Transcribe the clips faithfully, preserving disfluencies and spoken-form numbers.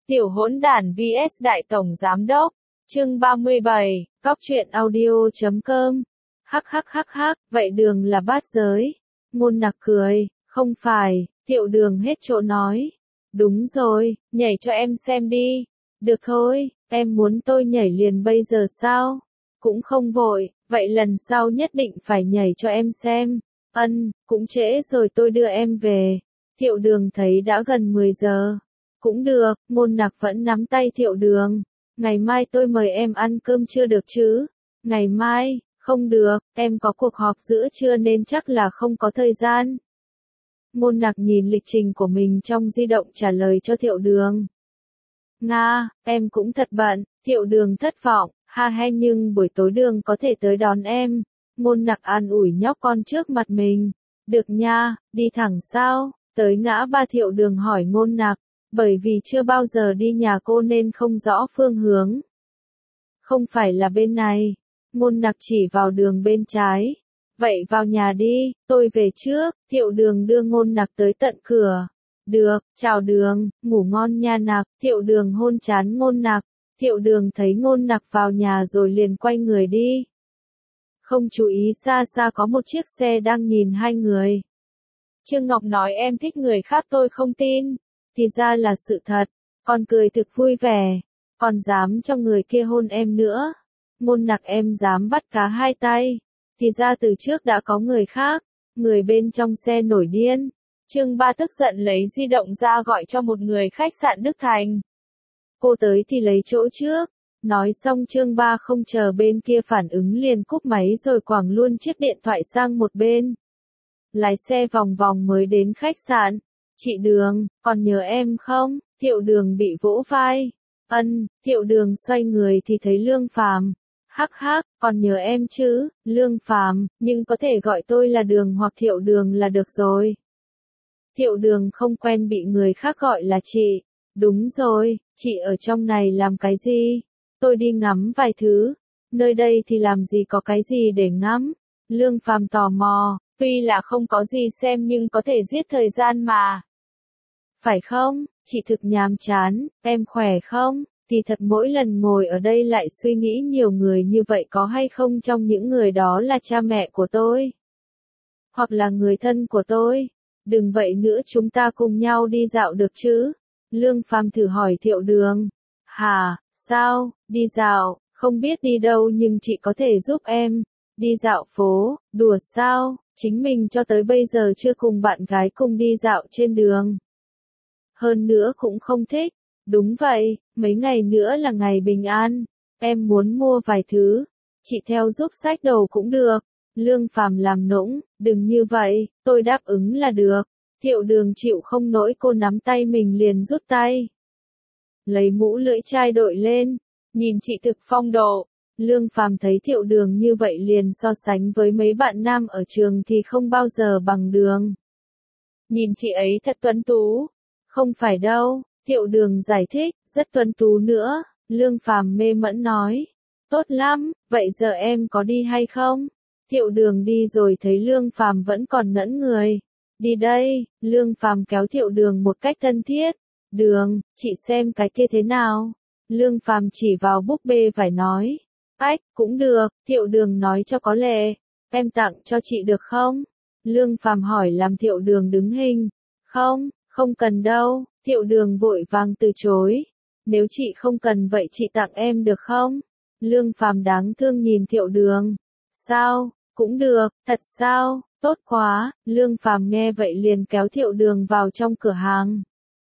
Tiểu hỗn đản vs Đại Tổng Giám Đốc, chương ba mươi bảy, cóc truyện audio chấm com. Hắc hắc hắc hắc, vậy Đường là bát giới. Ngôn Nặc cười, không phải, Thiệu Đường hết chỗ nói. Đúng rồi, nhảy cho em xem đi. Được thôi, em muốn tôi nhảy liền bây giờ sao? Cũng không vội, vậy lần sau nhất định phải nhảy cho em xem. Ân, cũng trễ rồi tôi đưa em về. Thiệu Đường thấy đã gần mười giờ. Cũng được, Ngôn Nặc vẫn nắm tay Thiệu Đường. Ngày mai tôi mời em ăn cơm trưa được chứ? Ngày mai, không được, em có cuộc họp giữa trưa nên chắc là không có thời gian. Ngôn Nặc nhìn lịch trình của mình trong di động trả lời cho Thiệu Đường. Nga, em cũng thật bận. Thiệu Đường thất vọng, ha ha, nhưng buổi tối Đường có thể tới đón em. Ngôn Nặc an ủi nhóc con trước mặt mình. Được nha, đi thẳng sao? Tới ngã ba Thiệu Đường hỏi Ngôn Nặc, bởi vì chưa bao giờ đi nhà cô nên không rõ phương hướng. Không phải là bên này. Ngôn Nặc chỉ vào đường bên trái. Vậy vào nhà đi, tôi về trước. Thiệu Đường đưa Ngôn Nặc tới tận cửa. Được, chào Đường, ngủ ngon nha Nặc. Thiệu Đường hôn trán Ngôn Nặc. Thiệu Đường thấy Ngôn Nặc vào nhà rồi liền quay người đi. Không chú ý xa xa có một chiếc xe đang nhìn hai người. Trương Ngọc nói em thích người khác tôi không tin. Thì ra là sự thật. Còn cười thực vui vẻ. Còn dám cho người kia hôn em nữa. Ngôn Nặc em dám bắt cá hai tay. Thì ra từ trước đã có người khác. Người bên trong xe nổi điên. Trương Ba tức giận lấy di động ra gọi cho một người khách sạn Đức Thành. Cô tới thì lấy chỗ trước. Nói xong Trương Ba không chờ bên kia phản ứng liền cúp máy rồi quẳng luôn chiếc điện thoại sang một bên. Lái xe vòng vòng mới đến khách sạn. Chị Đường, còn nhớ em không? Thiệu Đường bị vỗ vai. Ân, Thiệu Đường xoay người thì thấy Lương Phàm. Hắc hắc, còn nhớ em chứ, Lương Phàm, nhưng có thể gọi tôi là Đường hoặc Thiệu Đường là được rồi. Thiệu Đường không quen bị người khác gọi là chị. Đúng rồi, chị ở trong này làm cái gì? Tôi đi ngắm vài thứ. Nơi đây thì làm gì có cái gì để ngắm? Lương Phàm tò mò, tuy là không có gì xem nhưng có thể giết thời gian mà. Phải không, chị thực nhàm chán, em khỏe không? Thì thật mỗi lần ngồi ở đây lại suy nghĩ nhiều người như vậy có hay không trong những người đó là cha mẹ của tôi. Hoặc là người thân của tôi. Đừng vậy nữa chúng ta cùng nhau đi dạo được chứ? Lương Phàm thử hỏi Thiệu Đường. Hả, sao, đi dạo, không biết đi đâu nhưng chị có thể giúp em. Đi dạo phố, đùa sao, chính mình cho tới bây giờ chưa cùng bạn gái cùng đi dạo trên đường. Hơn nữa cũng không thích. Đúng vậy, mấy ngày nữa là ngày bình an. Em muốn mua vài thứ. Chị theo giúp xách đồ cũng được. Lương Phàm làm nũng, đừng như vậy, tôi đáp ứng là được. Thiệu Đường chịu không nổi cô nắm tay mình liền rút tay. Lấy mũ lưỡi chai đội lên. Nhìn chị thực phong độ. Lương Phàm thấy Thiệu Đường như vậy liền so sánh với mấy bạn nam ở trường thì không bao giờ bằng Đường. Nhìn chị ấy thật tuấn tú. Không phải đâu, Thiệu Đường giải thích, rất tuấn tú nữa. Lương Phàm mê mẫn nói. Tốt lắm, vậy giờ em có đi hay không? Thiệu Đường đi rồi thấy Lương Phàm vẫn còn ngẩn người. Đi đây, Lương Phàm kéo Thiệu Đường một cách thân thiết. Đường, chị xem cái kia thế nào? Lương Phàm chỉ vào búp bê vải nói. Ách, cũng được, Thiệu Đường nói cho có lệ. Em tặng cho chị được không? Lương Phàm hỏi làm Thiệu Đường đứng hình. Không, không cần đâu, Thiệu Đường vội vàng từ chối. Nếu chị không cần vậy chị tặng em được không? Lương Phàm đáng thương nhìn Thiệu Đường. Sao, cũng được, thật sao, tốt quá. Lương Phàm nghe vậy liền kéo Thiệu Đường vào trong cửa hàng.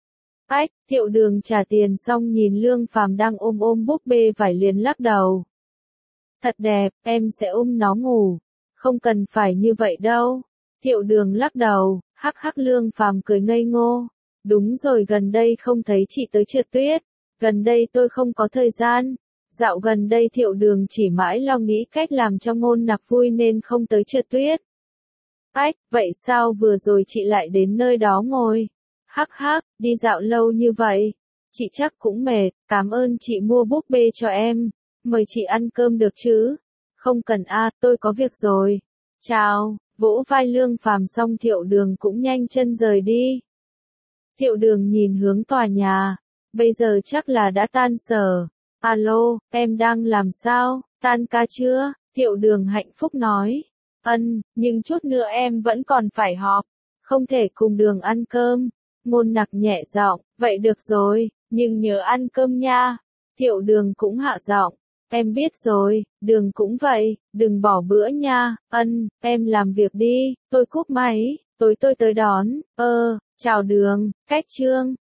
Ách, Thiệu Đường trả tiền xong nhìn Lương Phàm đang ôm ôm búp bê vải liền lắc đầu. Thật đẹp, em sẽ ôm nó ngủ. Không cần phải như vậy đâu. Thiệu Đường lắc đầu, hắc hắc. Lương Phàm cười ngây ngô. Đúng rồi, gần đây không thấy chị tới trượt tuyết. Gần đây tôi không có thời gian. Dạo gần đây Thiệu Đường chỉ mãi lo nghĩ cách làm cho Ngôn Nặc vui nên không tới trượt tuyết. Ách, vậy sao vừa rồi chị lại đến nơi đó ngồi? Hắc hắc, đi dạo lâu như vậy. Chị chắc cũng mệt, cảm ơn chị mua búp bê cho em. Mời chị ăn cơm được chứ? Không cần a, tôi có việc rồi. Chào, vỗ vai Lương Phàm xong Thiệu Đường cũng nhanh chân rời đi. Thiệu Đường nhìn hướng tòa nhà. bây giờ chắc là đã tan sở. Alo, em đang làm sao, tan ca chưa? Thiệu Đường hạnh phúc nói. Ân, nhưng chút nữa em vẫn còn phải họp, không thể cùng Đường ăn cơm. Ngôn Nặc nhẹ giọng, vậy được rồi, nhưng nhớ ăn cơm nha. Thiệu Đường cũng hạ giọng, em biết rồi, Đường cũng vậy, đừng bỏ bữa nha. Ân, em làm việc đi, tôi cúp máy, tối tôi tới đón. Ơ, chào Đường, cách Trương.